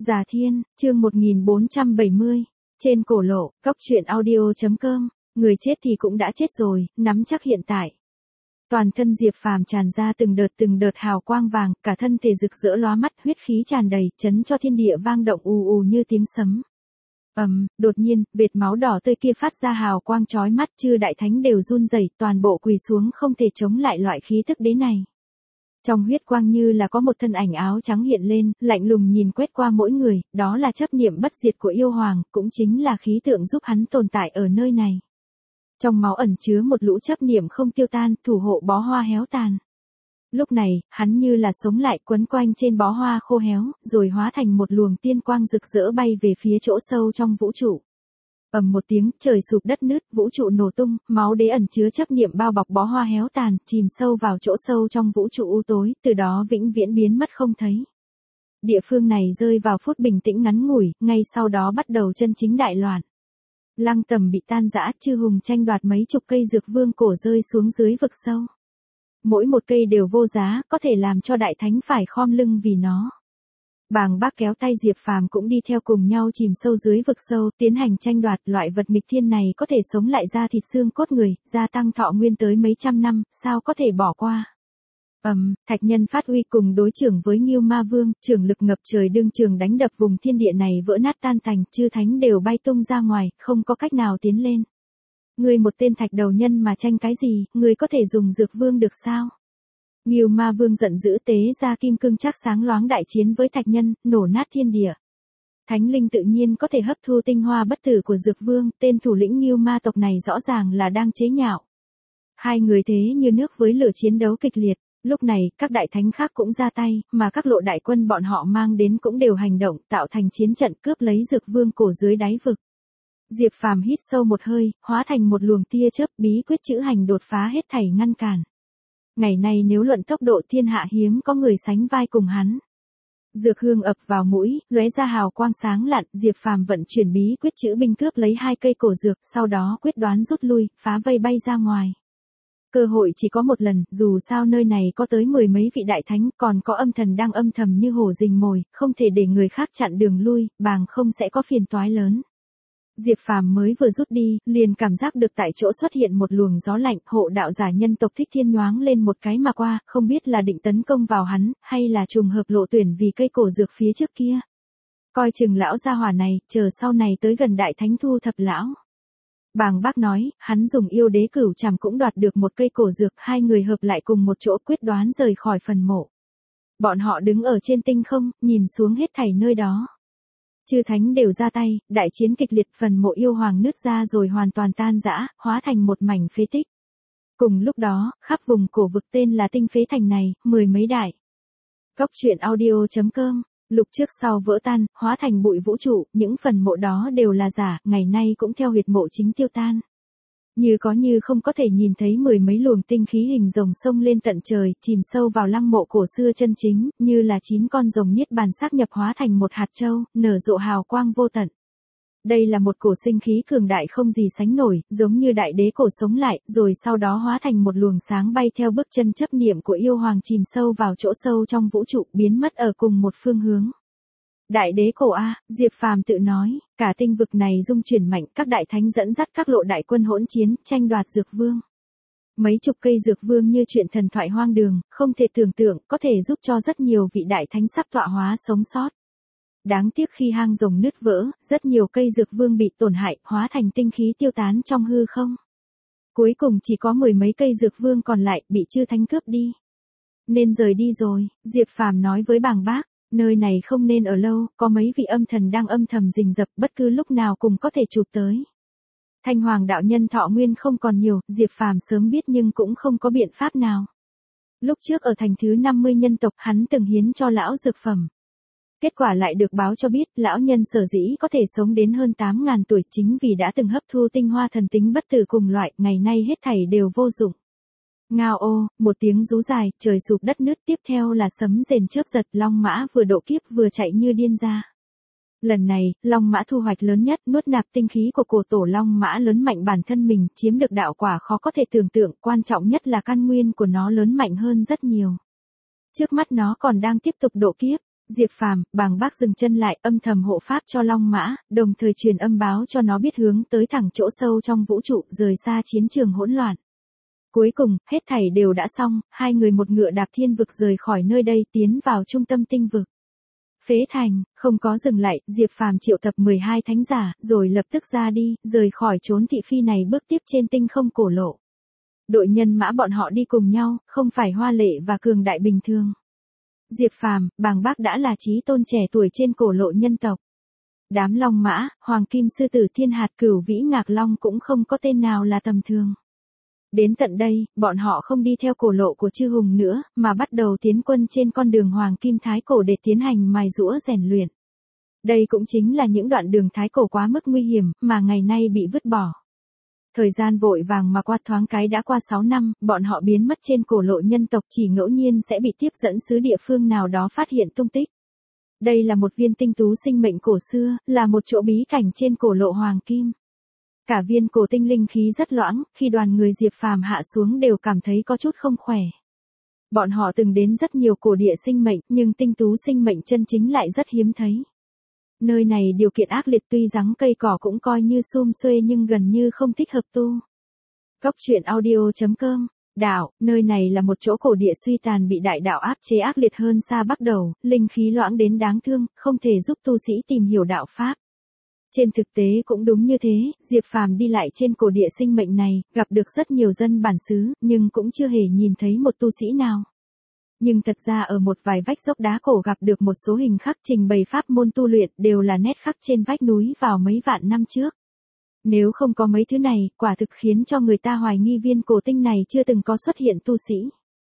Già Thiên, chương 1470. Trên cổ lộ, cóc truyện audio.com. Người chết thì cũng đã chết rồi, nắm chắc hiện tại. Toàn thân Diệp Phàm tràn ra từng đợt hào quang vàng, cả thân thể rực rỡ lóa mắt, huyết khí tràn đầy, chấn cho thiên địa vang động ù ù như tiếng sấm. Đột nhiên, vệt máu đỏ tươi kia phát ra hào quang chói mắt, chư đại thánh đều run rẩy, toàn bộ quỳ xuống không thể chống lại loại khí tức đế này. Trong huyết quang như là có một thân ảnh áo trắng hiện lên, lạnh lùng nhìn quét qua mỗi người, đó là chấp niệm bất diệt của yêu hoàng, cũng chính là khí tượng giúp hắn tồn tại ở nơi này. Trong máu ẩn chứa một lũ chấp niệm không tiêu tan, thủ hộ bó hoa héo tàn. Lúc này, hắn như là sống lại, quấn quanh trên bó hoa khô héo, rồi hóa thành một luồng tiên quang rực rỡ bay về phía chỗ sâu trong vũ trụ. Ầm một tiếng, trời sụp đất nứt, vũ trụ nổ tung, máu đế ẩn chứa chấp niệm bao bọc bó hoa héo tàn, chìm sâu vào chỗ sâu trong vũ trụ u tối, từ đó vĩnh viễn biến mất không thấy. Địa phương này rơi vào phút bình tĩnh ngắn ngủi, ngay sau đó bắt đầu chân chính đại loạn. Lăng Tầm bị tan rã, chư hùng tranh đoạt mấy chục cây dược vương cổ rơi xuống dưới vực sâu. Mỗi một cây đều vô giá, có thể làm cho đại thánh phải khom lưng vì nó. Bàng Bác kéo tay Diệp Phàm cũng đi theo cùng nhau chìm sâu dưới vực sâu, tiến hành tranh đoạt. Loại vật nghịch thiên này có thể sống lại ra thịt xương cốt người, gia tăng thọ nguyên tới mấy trăm năm, sao có thể bỏ qua. Thạch Nhân phát uy cùng đối trưởng với Ngưu Ma Vương, trưởng lực ngập trời đương trường đánh đập vùng thiên địa này vỡ nát tan tành, chư thánh đều bay tung ra ngoài, không có cách nào tiến lên. Ngươi một tên thạch đầu nhân mà tranh cái gì, ngươi có thể dùng dược vương được sao? Ngưu Ma Vương giận dữ tế ra kim cương trác sáng loáng đại chiến với Thạch Nhân, nổ nát thiên địa. Thánh linh tự nhiên có thể hấp thu tinh hoa bất tử của dược vương, tên thủ lĩnh Ngưu Ma tộc này rõ ràng là đang chế nhạo. Hai người thế như nước với lửa chiến đấu kịch liệt. Lúc này, các đại thánh khác cũng ra tay, mà các lộ đại quân bọn họ mang đến cũng đều hành động, tạo thành chiến trận cướp lấy dược vương cổ dưới đáy vực. Diệp Phàm hít sâu một hơi, hóa thành một luồng tia chớp, bí quyết chữ hành đột phá hết thảy ngăn cản. Ngày nay nếu luận tốc độ thiên hạ hiếm có người sánh vai cùng hắn. Dược hương ập vào mũi, lóe ra hào quang sáng lạn, Diệp Phàm vận chuyển bí quyết chữ binh cướp lấy hai cây cổ dược, sau đó quyết đoán rút lui, phá vây bay ra ngoài. Cơ hội chỉ có một lần, dù sao nơi này có tới mười mấy vị đại thánh, còn có âm thần đang âm thầm như hổ rình mồi, không thể để người khác chặn đường lui, bằng không sẽ có phiền toái lớn. Diệp Phàm mới vừa rút đi, liền cảm giác được tại chỗ xuất hiện một luồng gió lạnh, hộ đạo giả nhân tộc Thích Thiên nhoáng lên một cái mà qua, không biết là định tấn công vào hắn, hay là trùng hợp lộ tuyển vì cây cổ dược phía trước kia. Coi chừng lão gia hỏa này, chờ sau này tới gần đại thánh thu thập lão. Bàng Bác nói, hắn dùng yêu đế cửu trảm cũng đoạt được một cây cổ dược, hai người hợp lại cùng một chỗ quyết đoán rời khỏi phần mộ. Bọn họ đứng ở trên tinh không, nhìn xuống hết thảy nơi đó. Chư thánh đều ra tay, đại chiến kịch liệt, phần mộ yêu hoàng nứt ra rồi hoàn toàn tan rã, hóa thành một mảnh phế tích. Cùng lúc đó, khắp vùng cổ vực tên là Tinh Phế Thành này, mười mấy đại. Cóc truyện audio.com. Lục trước sau vỡ tan, hóa thành bụi vũ trụ, những phần mộ đó đều là giả, ngày nay cũng theo huyệt mộ chính tiêu tan. Như có như không có thể nhìn thấy mười mấy luồng tinh khí hình rồng sông lên tận trời, chìm sâu vào lăng mộ cổ xưa chân chính, như là 9 con rồng niết bàn xác nhập hóa thành một hạt châu, nở rộ hào quang vô tận. Đây là một cổ sinh khí cường đại không gì sánh nổi, giống như đại đế cổ sống lại, rồi sau đó hóa thành một luồng sáng bay theo bước chân chấp niệm của yêu hoàng chìm sâu vào chỗ sâu trong vũ trụ, biến mất ở cùng một phương hướng. Đại đế cổ a, Diệp Phàm tự nói, cả tinh vực này rung chuyển mạnh, các đại thánh dẫn dắt các lộ đại quân hỗn chiến, tranh đoạt dược vương. Mấy chục cây dược vương như chuyện thần thoại hoang đường, không thể tưởng tượng, có thể giúp cho rất nhiều vị đại thánh sắp tọa hóa sống sót. Đáng tiếc khi hang rồng nứt vỡ, rất nhiều cây dược vương bị tổn hại, hóa thành tinh khí tiêu tán trong hư không. Cuối cùng chỉ có mười mấy cây dược vương còn lại, bị chư thánh cướp đi. Nên rời đi rồi, Diệp Phàm nói với Bàng Bác, nơi này không nên ở lâu, có mấy vị âm thần đang âm thầm rình rập, bất cứ lúc nào cũng có thể chụp tới. Thanh Hoàng đạo nhân thọ nguyên không còn nhiều, Diệp Phàm sớm biết nhưng cũng không có biện pháp nào. Lúc trước ở thành thứ 50 nhân tộc, hắn từng hiến cho lão dược phẩm. Kết quả lại được báo cho biết, lão nhân sở dĩ có thể sống đến hơn 8.000 tuổi chính vì đã từng hấp thu tinh hoa thần tính bất tử cùng loại, ngày nay hết thảy đều vô dụng. Ngao ô, một tiếng rú dài, trời sụp đất nứt, tiếp theo là sấm rền chớp giật, Long Mã vừa độ kiếp vừa chạy như điên ra. Lần này, Long Mã thu hoạch lớn nhất, nuốt nạp tinh khí của cổ tổ Long Mã lớn mạnh bản thân mình, chiếm được đạo quả khó có thể tưởng tượng, quan trọng nhất là căn nguyên của nó lớn mạnh hơn rất nhiều. Trước mắt nó còn đang tiếp tục độ kiếp. Diệp Phàm, Bàng Bác dừng chân lại, âm thầm hộ pháp cho Long Mã, đồng thời truyền âm báo cho nó biết hướng tới thẳng chỗ sâu trong vũ trụ, rời xa chiến trường hỗn loạn. Cuối cùng, hết thảy đều đã xong, hai người một ngựa đạp thiên vực rời khỏi nơi đây, tiến vào trung tâm tinh vực. Phế Thành, không có dừng lại, Diệp Phàm triệu tập 12 thánh giả, rồi lập tức ra đi, rời khỏi chốn thị phi này, bước tiếp trên tinh không cổ lộ. Đội nhân mã bọn họ đi cùng nhau, không phải hoa lệ và cường đại bình thường. Diệp Phàm, Bàng Bác đã là chí tôn trẻ tuổi trên cổ lộ nhân tộc. Đám Long Mã, Hoàng Kim Sư Tử Thiên Hạt, Cửu Vĩ Ngạc Long cũng không có tên nào là tầm thường. Đến tận đây, bọn họ không đi theo cổ lộ của chư hùng nữa, mà bắt đầu tiến quân trên con đường Hoàng Kim Thái Cổ để tiến hành mài giũa rèn luyện. Đây cũng chính là những đoạn đường Thái Cổ quá mức nguy hiểm, mà ngày nay bị vứt bỏ. Thời gian vội vàng mà qua, thoáng cái đã qua 6 năm, bọn họ biến mất trên cổ lộ nhân tộc, chỉ ngẫu nhiên sẽ bị tiếp dẫn sứ địa phương nào đó phát hiện tung tích. Đây là một viên tinh tú sinh mệnh cổ xưa, là một chỗ bí cảnh trên cổ lộ Hoàng Kim. Cả viên cổ tinh linh khí rất loãng, khi đoàn người Diệp Phàm hạ xuống đều cảm thấy có chút không khỏe. Bọn họ từng đến rất nhiều cổ địa sinh mệnh, nhưng tinh tú sinh mệnh chân chính lại rất hiếm thấy. Nơi này điều kiện ác liệt, tuy rằng cây cỏ cũng coi như sum xuê nhưng gần như không thích hợp tu. Góc truyện audio.com. Đạo, nơi này là một chỗ cổ địa suy tàn, bị đại đạo áp chế ác liệt hơn xa Bắc Đầu, linh khí loãng đến đáng thương, không thể giúp tu sĩ tìm hiểu đạo pháp. Trên thực tế cũng đúng như thế, Diệp Phàm đi lại trên cổ địa sinh mệnh này, gặp được rất nhiều dân bản xứ, nhưng cũng chưa hề nhìn thấy một tu sĩ nào. Nhưng thật ra ở một vài vách dốc đá cổ gặp được một số hình khắc trình bày pháp môn tu luyện, đều là nét khắc trên vách núi vào mấy vạn năm trước. Nếu không có mấy thứ này, quả thực khiến cho người ta hoài nghi viên cổ tinh này chưa từng có xuất hiện tu sĩ.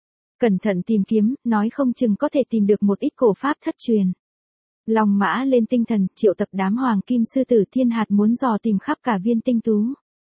Cẩn thận tìm kiếm, nói không chừng có thể tìm được một ít cổ pháp thất truyền. Long Mã lên tinh thần, triệu tập đám Hoàng Kim Sư Tử Thiên Hạt muốn dò tìm khắp cả viên tinh tú.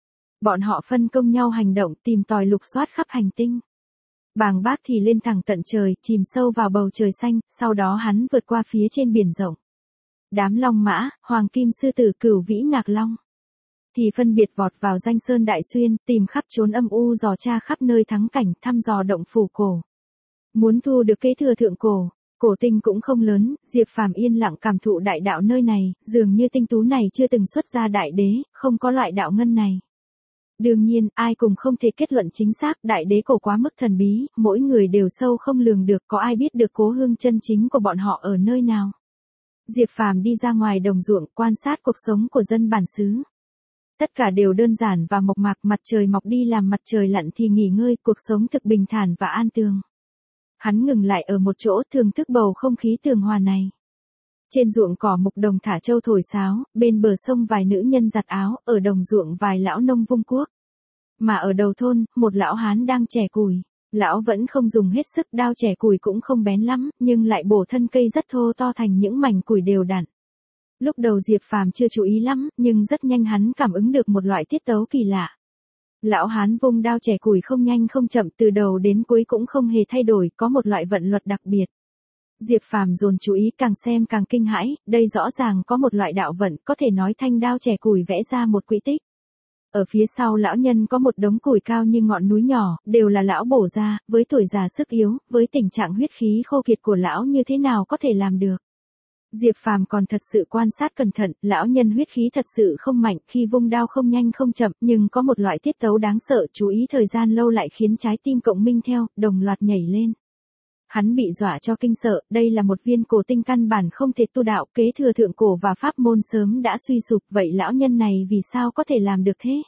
Bọn họ phân công nhau hành động, tìm tòi lục soát khắp hành tinh. Bàng Bác thì lên thẳng tận trời, chìm sâu vào bầu trời xanh, sau đó hắn vượt qua phía trên biển rộng. Đám Long Mã, Hoàng Kim Sư Tử, Cửu Vĩ Ngạc Long thì phân biệt vọt vào Danh Sơn Đại Xuyên, tìm khắp chốn âm u, dò tra khắp nơi thắng cảnh, thăm dò động phủ cổ. Muốn thu được kế thừa thượng cổ. Cổ tinh cũng không lớn, Diệp Phàm yên lặng cảm thụ đại đạo nơi này, dường như tinh tú này chưa từng xuất ra đại đế, không có loại đạo ngân này. Đương nhiên, ai cũng không thể kết luận chính xác, đại đế cổ quá mức thần bí, mỗi người đều sâu không lường được, có ai biết được cố hương chân chính của bọn họ ở nơi nào. Diệp Phàm đi ra ngoài đồng ruộng, quan sát cuộc sống của dân bản xứ. Tất cả đều đơn giản và mộc mạc, mặt trời mọc đi làm, mặt trời lặn thì nghỉ ngơi, cuộc sống thực bình thản và an tường. Hắn ngừng lại ở một chỗ, thưởng thức bầu không khí tường hòa này. Trên ruộng cỏ mục đồng thả trâu thổi sáo, bên bờ sông vài nữ nhân giặt áo, ở đồng ruộng vài lão nông vung cuốc. Mà ở đầu thôn, một lão hán đang chẻ củi. Lão vẫn không dùng hết sức, đao chẻ củi cũng không bén lắm, nhưng lại bổ thân cây rất thô to thành những mảnh củi đều đặn. Lúc đầu Diệp Phàm chưa chú ý lắm, nhưng rất nhanh hắn cảm ứng được một loại tiết tấu kỳ lạ. Lão hán vung đao chẻ củi không nhanh không chậm, từ đầu đến cuối cũng không hề thay đổi, có một loại vận luật đặc biệt. Diệp Phàm dồn chú ý, càng xem càng kinh hãi, đây rõ ràng có một loại đạo vận, có thể nói thanh đao chẻ củi vẽ ra một quỹ tích. Ở phía sau lão nhân có một đống củi cao như ngọn núi nhỏ, đều là lão bổ ra, với tuổi già sức yếu, với tình trạng huyết khí khô kiệt của lão như thế nào có thể làm được. Diệp Phàm còn thật sự quan sát cẩn thận, lão nhân huyết khí thật sự không mạnh, khi vung đao không nhanh không chậm, nhưng có một loại tiết tấu đáng sợ, chú ý thời gian lâu lại khiến trái tim cộng minh theo, đồng loạt nhảy lên. Hắn bị dọa cho kinh sợ, đây là một viên cổ tinh căn bản không thể tu đạo, kế thừa thượng cổ và pháp môn sớm đã suy sụp, vậy lão nhân này vì sao có thể làm được thế?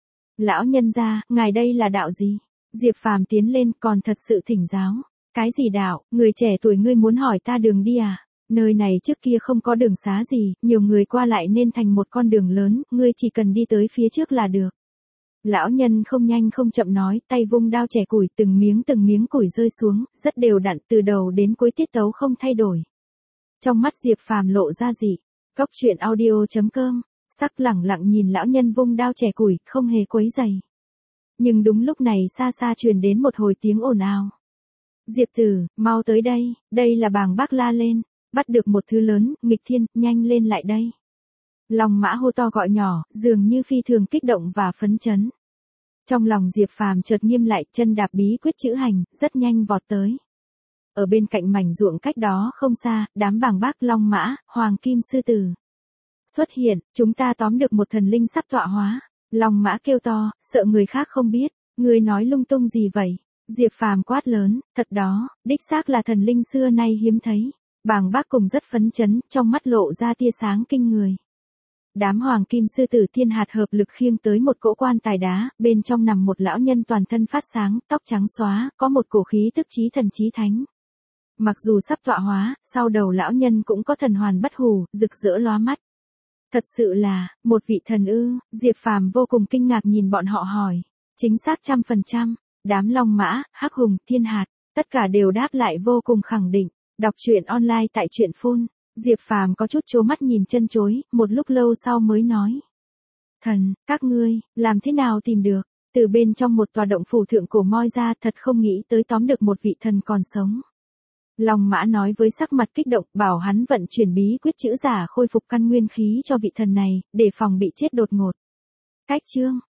Lão nhân gia, ngài đây là đạo gì? Diệp Phàm tiến lên, còn thật sự thỉnh giáo. Cái gì đạo, người trẻ tuổi ngươi muốn hỏi ta đường đi à? Nơi này trước kia không có đường xá gì, nhiều người qua lại nên thành một con đường lớn, ngươi chỉ cần đi tới phía trước là được. Lão nhân không nhanh không chậm nói, tay vung đao chẻ củi, từng miếng củi rơi xuống, rất đều đặn, từ đầu đến cuối tiết tấu không thay đổi. Trong mắt Diệp Phàm lộ ra dị. Góc truyện audio.com, sắc lẳng lặng nhìn lão nhân vung đao chẻ củi, không hề quấy rầy. Nhưng đúng lúc này xa xa truyền đến một hồi tiếng ồn ào. Diệp Tử, mau tới đây, đây là Bàng Bác la lên, bắt được một thứ lớn, nghịch thiên, nhanh lên lại đây. Long Mã hô to gọi nhỏ, dường như phi thường kích động và phấn chấn. Trong lòng Diệp Phàm chợt nghiêm lại, chân đạp bí quyết chữ hành, rất nhanh vọt tới. Ở bên cạnh mảnh ruộng cách đó không xa, đám bàng bác long mã, hoàng kim sư tử xuất hiện, chúng ta tóm được một thần linh sắp tọa hóa. Long mã kêu to, sợ người khác không biết, ngươi nói lung tung gì vậy? Diệp Phàm quát lớn, thật đó, đích xác là thần linh xưa nay hiếm thấy. Bàng bác cùng rất phấn chấn, trong mắt lộ ra tia sáng kinh người. Đám hoàng kim sư tử thiên hạt hợp lực khiêng tới một cỗ quan tài đá, bên trong nằm một lão nhân toàn thân phát sáng, tóc trắng xóa, có một cổ khí tức chí thần chí thánh. Mặc dù sắp tọa hóa, sau đầu lão nhân cũng có thần hoàn bất hủ, rực rỡ lóa mắt. Thật sự là, một vị thần ư? Diệp Phàm vô cùng kinh ngạc nhìn bọn họ hỏi. Chính xác 100%, đám long mã, hắc hùng, thiên hạt, tất cả đều đáp lại vô cùng khẳng định. Đọc truyện online tại truyện phun. Diệp Phàm có chút trố mắt nhìn chân chối, một lúc lâu sau mới nói. Thần, các ngươi, làm thế nào tìm được? Từ bên trong một tòa động phủ thượng cổ moi ra, thật không nghĩ tới tóm được một vị thần còn sống. Long mã nói với sắc mặt kích động, bảo hắn vận chuyển bí quyết chữ giả khôi phục căn nguyên khí cho vị thần này, để phòng bị chết đột ngột. Cách chương